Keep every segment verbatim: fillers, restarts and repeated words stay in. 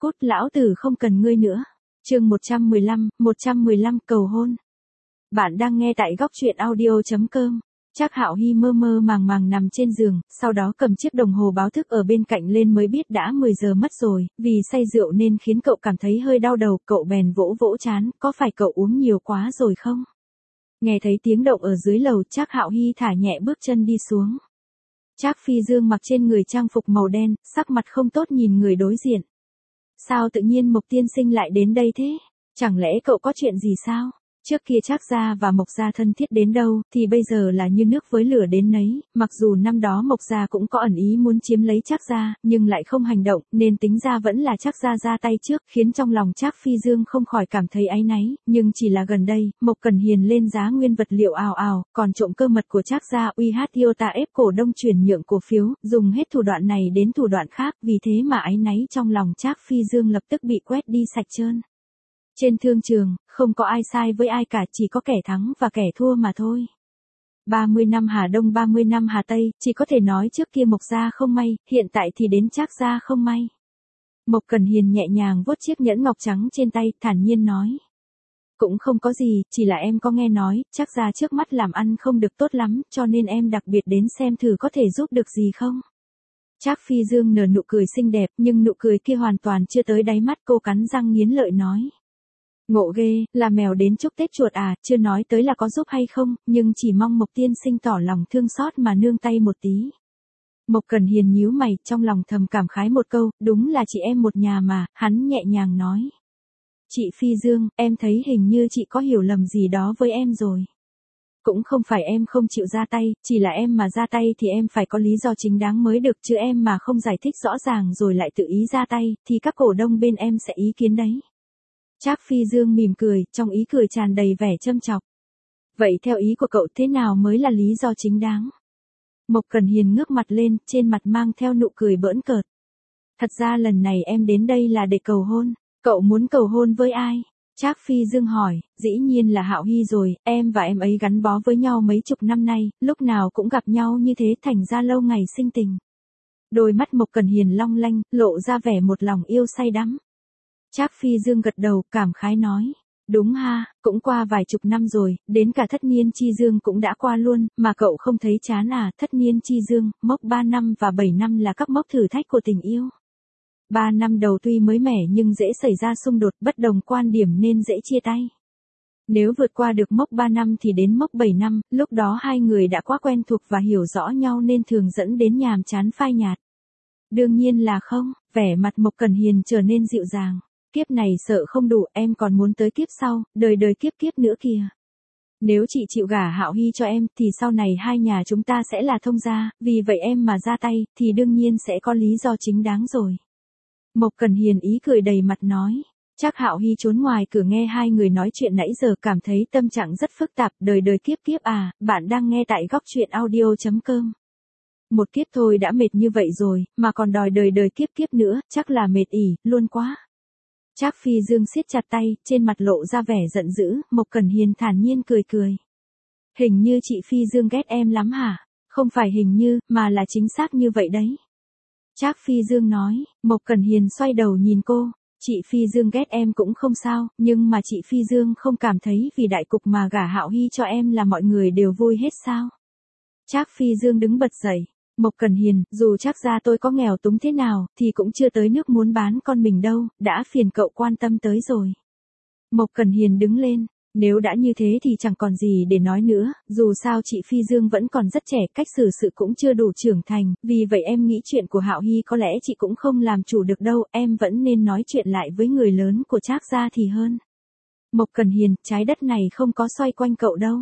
cút, lão tử không cần ngươi nữa. Chương một trăm mười lăm, một trăm mười lăm cầu hôn. Bạn đang nghe tại góc truyện audio chấm com. Trác Hạo Hy mơ mơ màng màng nằm trên giường, sau đó cầm chiếc đồng hồ báo thức ở bên cạnh lên mới biết đã mười giờ mất rồi, vì say rượu nên khiến cậu cảm thấy hơi đau đầu, cậu bèn vỗ vỗ trán, có phải cậu uống nhiều quá rồi không? Nghe thấy tiếng động ở dưới lầu, Trác Hạo Hy thả nhẹ bước chân đi xuống. Trác Phi Dương mặc trên người trang phục màu đen, sắc mặt không tốt nhìn người đối diện. Sao tự nhiên Mộc tiên sinh lại đến đây thế? Chẳng lẽ cậu có chuyện gì sao? Trước kia Trác gia và Mộc gia thân thiết đến đâu, thì bây giờ là như nước với lửa đến nấy, mặc dù năm đó Mộc gia cũng có ẩn ý muốn chiếm lấy Trác gia, nhưng lại không hành động, nên tính ra vẫn là Trác gia ra tay trước, khiến trong lòng Trác Phi Dương không khỏi cảm thấy áy náy, nhưng chỉ là gần đây, Mộc Cẩn Hiền lên giá nguyên vật liệu ào ào, còn trộm cơ mật của Trác gia uy hát Iota ép cổ đông chuyển nhượng cổ phiếu, dùng hết thủ đoạn này đến thủ đoạn khác, vì thế mà áy náy trong lòng Trác Phi Dương lập tức bị quét đi sạch trơn. Trên thương trường, không có ai sai với ai cả, chỉ có kẻ thắng và kẻ thua mà thôi. ba mươi năm Hà Đông ba mươi năm Hà Tây, chỉ có thể nói trước kia Mộc gia không may, hiện tại thì đến Trác gia không may. Mộc Cẩn Hiền nhẹ nhàng vuốt chiếc nhẫn ngọc trắng trên tay, thản nhiên nói. Cũng không có gì, chỉ là em có nghe nói, Trác gia trước mắt làm ăn không được tốt lắm, cho nên em đặc biệt đến xem thử có thể giúp được gì không. Trác Phi Dương nở nụ cười xinh đẹp, nhưng nụ cười kia hoàn toàn chưa tới đáy mắt, cô cắn răng nghiến lợi nói. Ngộ ghê, là mèo đến chúc Tết chuột à, chưa nói tới là có giúp hay không, nhưng chỉ mong Mộc tiên sinh tỏ lòng thương xót mà nương tay một tí. Mộc Cẩn Hiền nhíu mày, trong lòng thầm cảm khái một câu, đúng là chị em một nhà mà, hắn nhẹ nhàng nói. Chị Phi Dương, em thấy hình như chị có hiểu lầm gì đó với em rồi. Cũng không phải em không chịu ra tay, chỉ là em mà ra tay thì em phải có lý do chính đáng mới được, chứ em mà không giải thích rõ ràng rồi lại tự ý ra tay, thì các cổ đông bên em sẽ ý kiến đấy. Trác Phi Dương mỉm cười, trong ý cười tràn đầy vẻ châm chọc. Vậy theo ý của cậu thế nào mới là lý do chính đáng? Mộc Cẩn Hiền ngước mặt lên, trên mặt mang theo nụ cười bỡn cợt. Thật ra lần này em đến đây là để cầu hôn. Cậu muốn cầu hôn với ai? Trác Phi Dương hỏi, dĩ nhiên là Hạo Hy rồi, em và em ấy gắn bó với nhau mấy chục năm nay, lúc nào cũng gặp nhau như thế, thành ra lâu ngày sinh tình. Đôi mắt Mộc Cẩn Hiền long lanh, lộ ra vẻ một lòng yêu say đắm. Trác Phi Dương gật đầu, cảm khái nói. Đúng ha, cũng qua vài chục năm rồi, đến cả thất niên chi dương cũng đã qua luôn, mà cậu không thấy chán à? Thất niên chi dương, mốc ba năm và bảy năm là các mốc thử thách của tình yêu. ba năm đầu tuy mới mẻ nhưng dễ xảy ra xung đột, bất đồng quan điểm nên dễ chia tay. Nếu vượt qua được mốc ba năm thì đến mốc bảy năm, lúc đó hai người đã quá quen thuộc và hiểu rõ nhau nên thường dẫn đến nhàm chán phai nhạt. Đương nhiên là không, vẻ mặt Mộc Cẩn Hiền trở nên dịu dàng. Kiếp này sợ không đủ, em còn muốn tới kiếp sau, đời đời kiếp kiếp nữa kìa. Nếu chị chịu gả Hạo Hy cho em, thì sau này hai nhà chúng ta sẽ là thông gia, vì vậy em mà ra tay, thì đương nhiên sẽ có lý do chính đáng rồi. Mộc Cẩn Hiền ý cười đầy mặt nói. Trác Hạo Hy trốn ngoài cửa nghe hai người nói chuyện nãy giờ, cảm thấy tâm trạng rất phức tạp. Đời đời kiếp kiếp à, bạn đang nghe tại góc truyện audio chấm com. Một kiếp thôi đã mệt như vậy rồi, mà còn đòi đời đời kiếp kiếp nữa, chắc là mệt ỉ, luôn quá. Trác Phi Dương siết chặt tay, trên mặt lộ ra vẻ giận dữ, Mộc Cẩn Hiền thản nhiên cười cười. Hình như chị Phi Dương ghét em lắm hả? Không phải hình như, mà là chính xác như vậy đấy. Trác Phi Dương nói, Mộc Cẩn Hiền xoay đầu nhìn cô, chị Phi Dương ghét em cũng không sao, nhưng mà chị Phi Dương không cảm thấy vì đại cục mà gả Hạo Hy cho em là mọi người đều vui hết sao? Trác Phi Dương đứng bật dậy. Mộc Cẩn Hiền, dù Trác gia tôi có nghèo túng thế nào, thì cũng chưa tới nước muốn bán con mình đâu, đã phiền cậu quan tâm tới rồi. Mộc Cẩn Hiền đứng lên, nếu đã như thế thì chẳng còn gì để nói nữa, dù sao chị Phi Dương vẫn còn rất trẻ, cách xử sự cũng chưa đủ trưởng thành, vì vậy em nghĩ chuyện của Hạo Hy có lẽ chị cũng không làm chủ được đâu, em vẫn nên nói chuyện lại với người lớn của Trác gia thì hơn. Mộc Cẩn Hiền, trái đất này không có xoay quanh cậu đâu.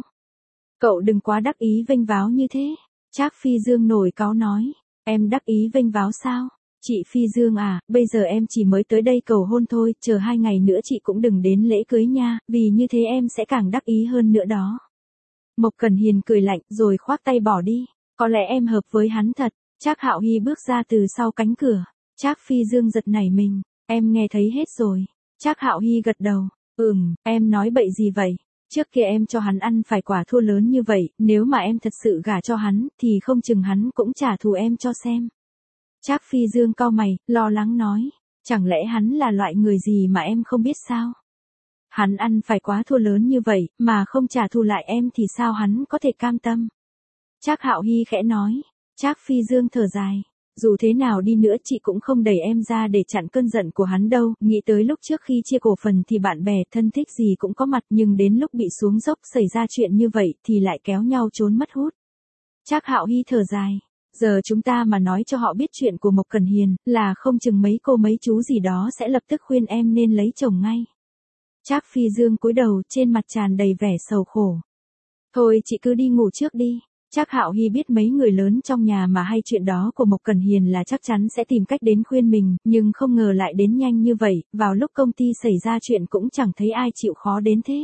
Cậu đừng quá đắc ý vênh váo như thế. Trác Phi Dương nổi cáu nói, em đắc ý vênh váo sao? Chị Phi Dương à, bây giờ em chỉ mới tới đây cầu hôn thôi, chờ hai ngày nữa chị cũng đừng đến lễ cưới nha, vì như thế em sẽ càng đắc ý hơn nữa đó. Mộc Cẩn Hiền cười lạnh, rồi khoác tay bỏ đi, có lẽ em hợp với hắn thật. Trác Hạo Hy bước ra từ sau cánh cửa, Trác Phi Dương giật nảy mình, em nghe thấy hết rồi. Trác Hạo Hy gật đầu, ừm, em nói bậy gì vậy? Trước kia em cho hắn ăn phải quả thua lớn như vậy, nếu mà em thật sự gả cho hắn, thì không chừng hắn cũng trả thù em cho xem. Trác Phi Dương cau mày, lo lắng nói. Chẳng lẽ hắn là loại người gì mà em không biết sao? Hắn ăn phải quá thua lớn như vậy, mà không trả thù lại em thì sao hắn có thể cam tâm? Trác Hạo Hy khẽ nói. Trác Phi Dương thở dài. Dù thế nào đi nữa chị cũng không đẩy em ra để chặn cơn giận của hắn đâu, nghĩ tới lúc trước khi chia cổ phần thì bạn bè thân thích gì cũng có mặt, nhưng đến lúc bị xuống dốc xảy ra chuyện như vậy thì lại kéo nhau trốn mất hút. Trác Hạo Hy thở dài. Giờ chúng ta mà nói cho họ biết chuyện của Mộc Cẩn Hiền, là không chừng mấy cô mấy chú gì đó sẽ lập tức khuyên em nên lấy chồng ngay. Trác Phi Dương cúi đầu, trên mặt tràn đầy vẻ sầu khổ. Thôi chị cứ đi ngủ trước đi. Trác Hạo Hy biết mấy người lớn trong nhà mà hay chuyện đó của Mộc Cẩn Hiền là chắc chắn sẽ tìm cách đến khuyên mình, nhưng không ngờ lại đến nhanh như vậy, vào lúc công ty xảy ra chuyện cũng chẳng thấy ai chịu khó đến thế.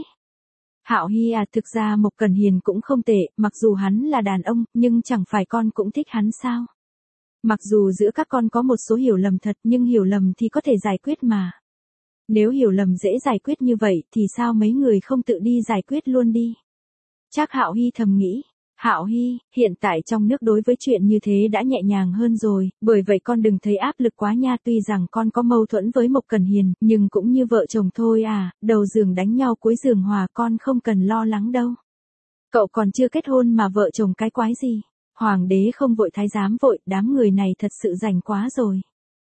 Hạo Hy à, thực ra Mộc Cẩn Hiền cũng không tệ, mặc dù hắn là đàn ông, nhưng chẳng phải con cũng thích hắn sao? Mặc dù giữa các con có một số hiểu lầm thật, nhưng hiểu lầm thì có thể giải quyết mà. Nếu hiểu lầm dễ giải quyết như vậy, thì sao mấy người không tự đi giải quyết luôn đi? Trác Hạo Hy thầm nghĩ. Hạo Hy, hiện tại trong nước đối với chuyện như thế đã nhẹ nhàng hơn rồi, bởi vậy con đừng thấy áp lực quá nha, tuy rằng con có mâu thuẫn với Mộc Cẩn Hiền, nhưng cũng như vợ chồng thôi à, đầu giường đánh nhau cuối giường hòa, con không cần lo lắng đâu. Cậu còn chưa kết hôn mà vợ chồng cái quái gì? Hoàng đế không vội thái giám vội, đám người này thật sự rảnh quá rồi.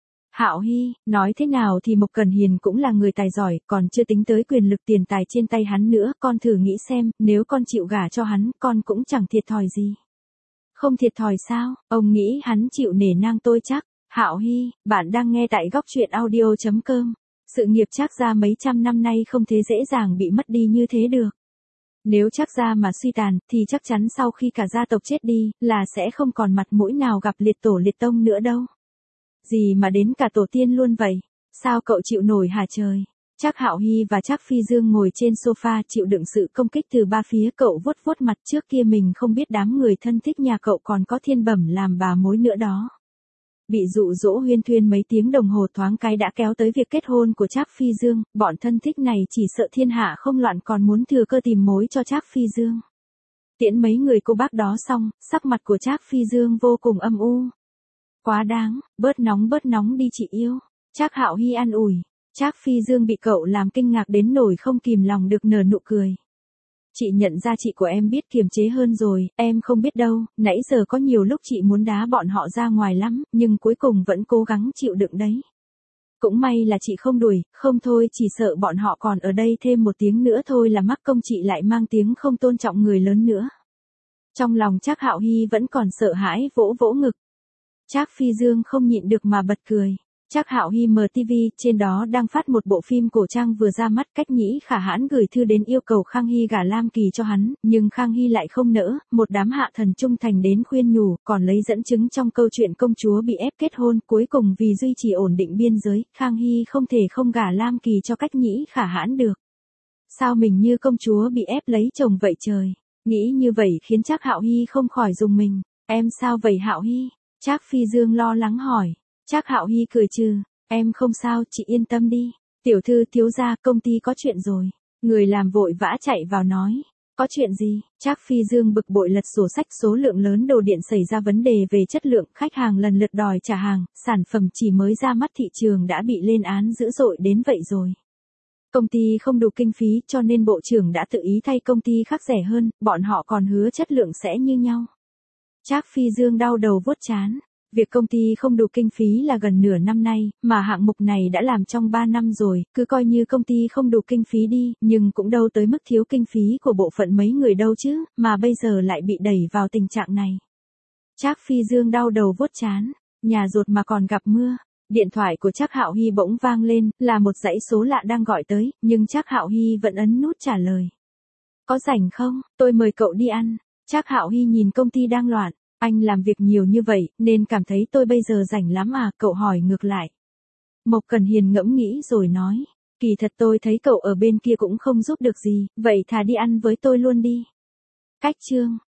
Hạo Hy, nói thế nào thì Mộc Cẩn Hiền cũng là người tài giỏi, còn chưa tính tới quyền lực tiền tài trên tay hắn nữa, con thử nghĩ xem, nếu con chịu gả cho hắn, con cũng chẳng thiệt thòi gì. Không thiệt thòi sao, ông nghĩ hắn chịu nể nang tôi chắc. Hạo Hy, bạn đang nghe tại góc truyện audio chấm com. Sự nghiệp Trác gia mấy trăm năm nay không thế dễ dàng bị mất đi như thế được. Nếu Trác gia mà suy tàn, thì chắc chắn sau khi cả gia tộc chết đi, là sẽ không còn mặt mũi nào gặp liệt tổ liệt tông nữa đâu. Gì mà đến cả tổ tiên luôn vậy? Sao cậu chịu nổi hả trời? Trác Hạo Hy và Trác Phi Dương ngồi trên sofa chịu đựng sự công kích từ ba phía, cậu vuốt vuốt mặt, trước kia mình không biết đám người thân thích nhà cậu còn có thiên bẩm làm bà mối nữa đó. Bị dụ dỗ huyên thuyên mấy tiếng đồng hồ thoáng cái đã kéo tới việc kết hôn của Trác Phi Dương, bọn thân thích này chỉ sợ thiên hạ không loạn còn muốn thừa cơ tìm mối cho Trác Phi Dương. Tiễn mấy người cô bác đó xong, sắc mặt của Trác Phi Dương vô cùng âm u. Quá đáng, bớt nóng bớt nóng đi chị yêu. Trác Hạo Hy an ủi. Trác Phi Dương bị cậu làm kinh ngạc đến nỗi không kìm lòng được nở nụ cười. Chị nhận ra chị của em biết kiềm chế hơn rồi, em không biết đâu, nãy giờ có nhiều lúc chị muốn đá bọn họ ra ngoài lắm, nhưng cuối cùng vẫn cố gắng chịu đựng đấy. Cũng may là chị không đuổi, không thôi chỉ sợ bọn họ còn ở đây thêm một tiếng nữa thôi là mắc công chị lại mang tiếng không tôn trọng người lớn nữa. Trong lòng Trác Hạo Hy vẫn còn sợ hãi, vỗ vỗ ngực. Trác Phi Dương không nhịn được mà bật cười. Trác Hạo Hy mở ti vi, trên đó đang phát một bộ phim cổ trang vừa ra mắt, Cách Nhĩ Khả Hãn gửi thư đến yêu cầu Khang Hy gả Lam Kỳ cho hắn, nhưng Khang Hy lại không nỡ, một đám hạ thần trung thành đến khuyên nhủ, còn lấy dẫn chứng trong câu chuyện công chúa bị ép kết hôn, cuối cùng vì duy trì ổn định biên giới, Khang Hy không thể không gả Lam Kỳ cho Cách Nhĩ Khả Hãn được. Sao mình như công chúa bị ép lấy chồng vậy trời? Nghĩ như vậy khiến Trác Hạo Hy không khỏi rùng mình. Em sao vậy Hạo Hy? Trác Phi Dương lo lắng hỏi. Trác Hạo Hy cười trừ, em không sao, chị yên tâm đi. Tiểu thư thiếu gia, công ty có chuyện rồi. Người làm vội vã chạy vào nói. Có chuyện gì? Trác Phi Dương bực bội lật sổ sách, số lượng lớn đồ điện xảy ra vấn đề về chất lượng, khách hàng lần lượt đòi trả hàng, sản phẩm chỉ mới ra mắt thị trường đã bị lên án dữ dội đến vậy rồi. Công ty không đủ kinh phí cho nên bộ trưởng đã tự ý thay công ty khác rẻ hơn, bọn họ còn hứa chất lượng sẽ như nhau. Trác Phi Dương đau đầu vuốt trán. Việc công ty không đủ kinh phí là gần nửa năm nay, mà hạng mục này đã làm trong ba năm rồi, cứ coi như công ty không đủ kinh phí đi, nhưng cũng đâu tới mức thiếu kinh phí của bộ phận mấy người đâu chứ, mà bây giờ lại bị đẩy vào tình trạng này. Trác Phi Dương đau đầu vuốt trán, nhà rột mà còn gặp mưa. Điện thoại của Trác Hạo Hy bỗng vang lên, là một dãy số lạ đang gọi tới, nhưng Trác Hạo Hy vẫn ấn nút trả lời. Có rảnh không, tôi mời cậu đi ăn. Trác Hạo Hy nhìn công ty đang loạn. Anh làm việc nhiều như vậy, nên cảm thấy tôi bây giờ rảnh lắm à, cậu hỏi ngược lại. Mộc Cẩn Hiền ngẫm nghĩ rồi nói, kỳ thật tôi thấy cậu ở bên kia cũng không giúp được gì, vậy thà đi ăn với tôi luôn đi. Cách chương,